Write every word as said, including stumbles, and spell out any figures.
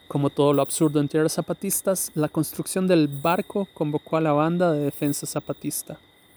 Como todo lo absurdo en tierras zapatistas, la construcción del barco convocó a la Banda de Defensa Zapatista.